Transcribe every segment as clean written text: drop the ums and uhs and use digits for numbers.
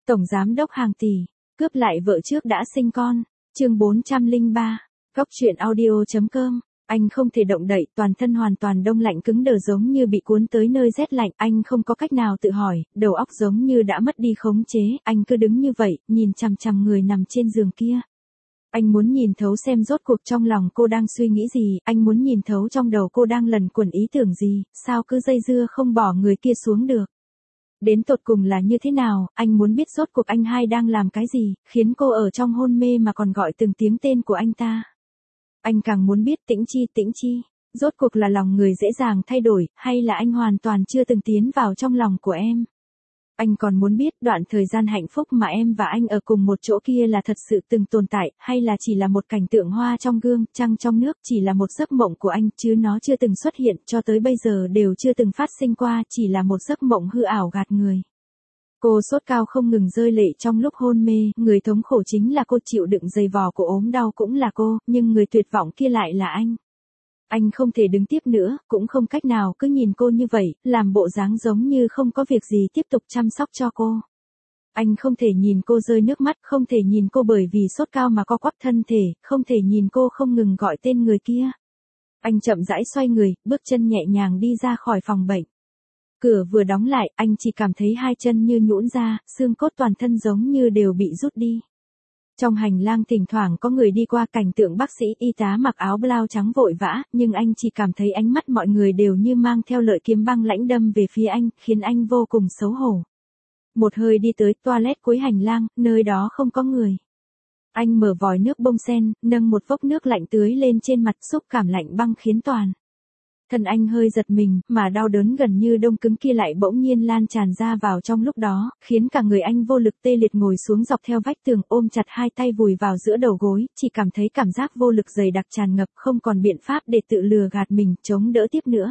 Tổng giám đốc hàng tỷ, cướp lại vợ trước đã sinh con. Chương 403. Góc truyện audio.com. Anh không thể động đậy, toàn thân hoàn toàn đông lạnh cứng đờ giống như bị cuốn tới nơi rét lạnh, anh không có cách nào tự hỏi, đầu óc giống như đã mất đi khống chế, anh cứ đứng như vậy, nhìn chằm chằm người nằm trên giường kia. Anh muốn nhìn thấu xem rốt cuộc trong lòng cô đang suy nghĩ gì, anh muốn nhìn thấu trong đầu cô đang lẩn quẩn ý tưởng gì, sao cứ dây dưa không bỏ người kia xuống được. Đến tột cùng là như thế nào, anh muốn biết rốt cuộc anh hai đang làm cái gì, khiến cô ở trong hôn mê mà còn gọi từng tiếng tên của anh ta. Anh càng muốn biết Tĩnh Chi, rốt cuộc là lòng người dễ dàng thay đổi, hay là anh hoàn toàn chưa từng tiến vào trong lòng của em. Anh còn muốn biết đoạn thời gian hạnh phúc mà em và anh ở cùng một chỗ kia là thật sự từng tồn tại, hay là chỉ là một cảnh tượng hoa trong gương, trăng trong nước, chỉ là một giấc mộng của anh, chứ nó chưa từng xuất hiện, cho tới bây giờ đều chưa từng phát sinh qua, chỉ là một giấc mộng hư ảo gạt người. Cô sốt cao không ngừng rơi lệ trong lúc hôn mê, người thống khổ chính là cô, chịu đựng dày vò của ốm đau cũng là cô, nhưng người tuyệt vọng kia lại là anh. Anh không thể đứng tiếp nữa, cũng không cách nào cứ nhìn cô như vậy, làm bộ dáng giống như không có việc gì tiếp tục chăm sóc cho cô. Anh không thể nhìn cô rơi nước mắt, không thể nhìn cô bởi vì sốt cao mà co quắp thân thể, không thể nhìn cô không ngừng gọi tên người kia. Anh chậm rãi xoay người, bước chân nhẹ nhàng đi ra khỏi phòng bệnh. Cửa vừa đóng lại, anh chỉ cảm thấy hai chân như nhũn ra, xương cốt toàn thân giống như đều bị rút đi. Trong hành lang thỉnh thoảng có người đi qua, cảnh tượng bác sĩ y tá mặc áo blau trắng vội vã, nhưng anh chỉ cảm thấy ánh mắt mọi người đều như mang theo lợi kiếm băng lãnh đâm về phía anh, khiến anh vô cùng xấu hổ. Một hơi đi tới toilet cuối hành lang, nơi đó không có người. Anh mở vòi nước bông sen, nâng một vốc nước lạnh tưới lên trên mặt, xúc cảm lạnh băng khiến toàn thân anh hơi giật mình, mà đau đớn gần như đông cứng kia lại bỗng nhiên lan tràn ra vào trong lúc đó, khiến cả người anh vô lực tê liệt ngồi xuống dọc theo vách tường, ôm chặt hai tay vùi vào giữa đầu gối, chỉ cảm thấy cảm giác vô lực dày đặc tràn ngập, không còn biện pháp để tự lừa gạt mình, chống đỡ tiếp nữa.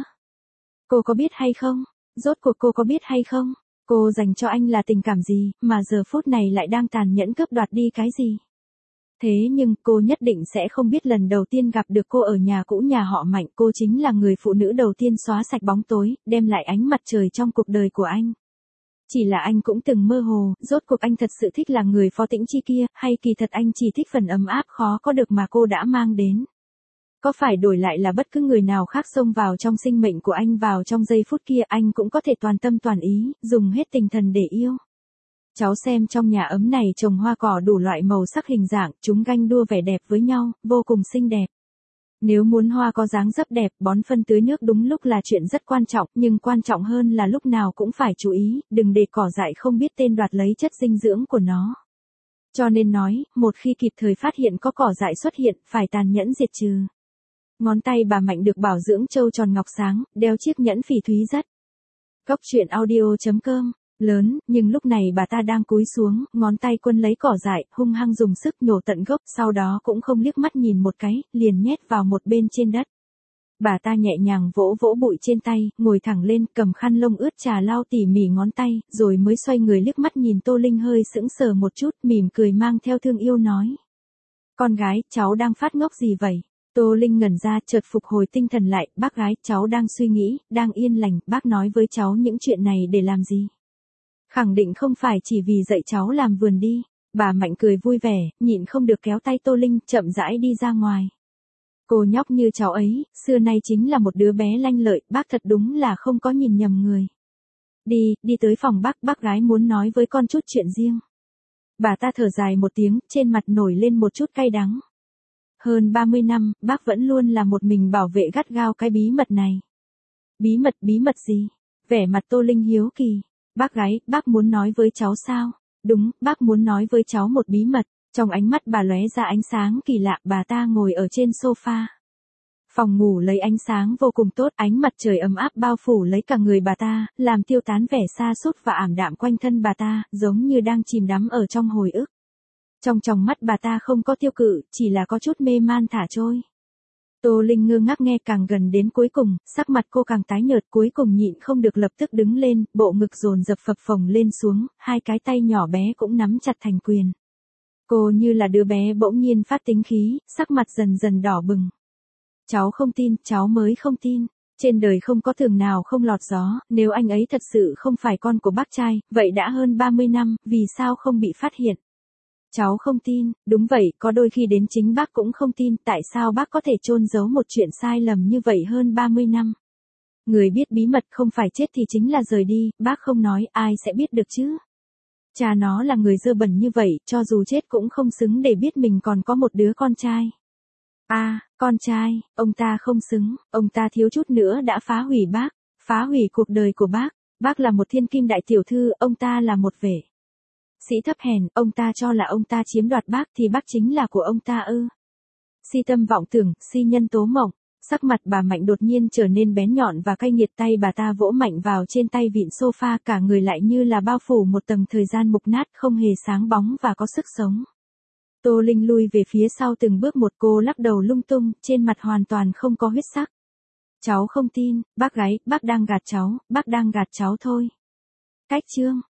Cô có biết hay không? Rốt cuộc cô có biết hay không? Cô dành cho anh là tình cảm gì, mà giờ phút này lại đang tàn nhẫn cướp đoạt đi cái gì? Thế nhưng, cô nhất định sẽ không biết lần đầu tiên gặp được cô ở nhà cũ nhà họ Mạnh, cô chính là người phụ nữ đầu tiên xóa sạch bóng tối, đem lại ánh mặt trời trong cuộc đời của anh. Chỉ là anh cũng từng mơ hồ, rốt cuộc anh thật sự thích là người Phó Tĩnh Chi kia, hay kỳ thật anh chỉ thích phần ấm áp khó có được mà cô đã mang đến. Có phải đổi lại là bất cứ người nào khác xông vào trong sinh mệnh của anh vào trong giây phút kia, anh cũng có thể toàn tâm toàn ý, dùng hết tinh thần để yêu. Cháu xem trong nhà ấm này trồng hoa cỏ đủ loại màu sắc hình dạng, chúng ganh đua vẻ đẹp với nhau, vô cùng xinh đẹp. Nếu muốn hoa có dáng dấp đẹp, bón phân tưới nước đúng lúc là chuyện rất quan trọng, nhưng quan trọng hơn là lúc nào cũng phải chú ý, đừng để cỏ dại không biết tên đoạt lấy chất dinh dưỡng của nó. Cho nên nói, một khi kịp thời phát hiện có cỏ dại xuất hiện, phải tàn nhẫn diệt trừ. Ngón tay bà Mạnh được bảo dưỡng trâu tròn ngọc sáng, đeo chiếc nhẫn phỉ thúy rất. Góc truyện audio.com. Lớn, nhưng lúc này bà ta đang cúi xuống, ngón tay quân lấy cỏ dại, hung hăng dùng sức nhổ tận gốc, sau đó cũng không liếc mắt nhìn một cái, liền nhét vào một bên trên đất. Bà ta nhẹ nhàng vỗ vỗ bụi trên tay, ngồi thẳng lên, cầm khăn lông ướt trà lau tỉ mỉ ngón tay, rồi mới xoay người liếc mắt nhìn Tô Linh hơi sững sờ một chút, mỉm cười mang theo thương yêu nói. Con gái, cháu đang phát ngốc gì vậy? Tô Linh ngẩn ra, chợt phục hồi tinh thần lại, bác gái, cháu đang suy nghĩ, đang yên lành, bác nói với cháu những chuyện này để làm gì? Khẳng định không phải chỉ vì dạy cháu làm vườn đi. Bà Mạnh cười vui vẻ, nhịn không được kéo tay Tô Linh, chậm rãi đi ra ngoài. Cô nhóc như cháu ấy, xưa nay chính là một đứa bé lanh lợi, bác thật đúng là không có nhìn nhầm người. Đi tới phòng bác gái muốn nói với con chút chuyện riêng. Bà ta thở dài một tiếng, trên mặt nổi lên một chút cay đắng. Hơn 30 năm, bác vẫn luôn là một mình bảo vệ gắt gao cái bí mật này. Bí mật gì? Vẻ mặt Tô Linh hiếu kỳ. Bác gái, bác muốn nói với cháu sao? Đúng, bác muốn nói với cháu một bí mật. Trong ánh mắt bà lóe ra ánh sáng kỳ lạ, bà ta ngồi ở trên sofa. Phòng ngủ lấy ánh sáng vô cùng tốt, ánh mặt trời ấm áp bao phủ lấy cả người bà ta, làm tiêu tán vẻ sa sút và ảm đạm quanh thân bà ta, giống như đang chìm đắm ở trong hồi ức. Trong tròng mắt bà ta không có tiêu cự, chỉ là có chút mê man thả trôi. Tô Linh ngơ ngác nghe, càng gần đến cuối cùng, sắc mặt cô càng tái nhợt, cuối cùng nhịn không được lập tức đứng lên, bộ ngực dồn dập phập phồng lên xuống, hai cái tay nhỏ bé cũng nắm chặt thành quyền. Cô như là đứa bé bỗng nhiên phát tính khí, sắc mặt dần dần đỏ bừng. Cháu không tin, cháu mới không tin. Trên đời không có thường nào không lọt gió, nếu anh ấy thật sự không phải con của bác trai, vậy đã hơn 30 năm, vì sao không bị phát hiện? Cháu không tin, đúng vậy, có đôi khi đến chính bác cũng không tin, tại sao bác có thể chôn giấu một chuyện sai lầm như vậy hơn 30 năm? Người biết bí mật không phải chết thì chính là rời đi, bác không nói, ai sẽ biết được chứ? Cha nó là người dơ bẩn như vậy, cho dù chết cũng không xứng để biết mình còn có một đứa con trai. Con trai, ông ta không xứng, ông ta thiếu chút nữa đã phá hủy bác, phá hủy cuộc đời của bác là một thiên kim đại tiểu thư, ông ta là một vệ sĩ thấp hèn, ông ta cho là ông ta chiếm đoạt bác thì bác chính là của ông ta ư. Si tâm vọng tưởng, si nhân tố mộng, sắc mặt bà Mạnh đột nhiên trở nên bén nhọn và cay nghiệt, tay bà ta vỗ mạnh vào trên tay vịn sofa, cả người lại như là bao phủ một tầng thời gian mục nát, không hề sáng bóng và có sức sống. Tô Linh lui về phía sau từng bước một, cô lắc đầu lung tung, trên mặt hoàn toàn không có huyết sắc. Cháu không tin, bác gái, bác đang gạt cháu thôi. Cách chương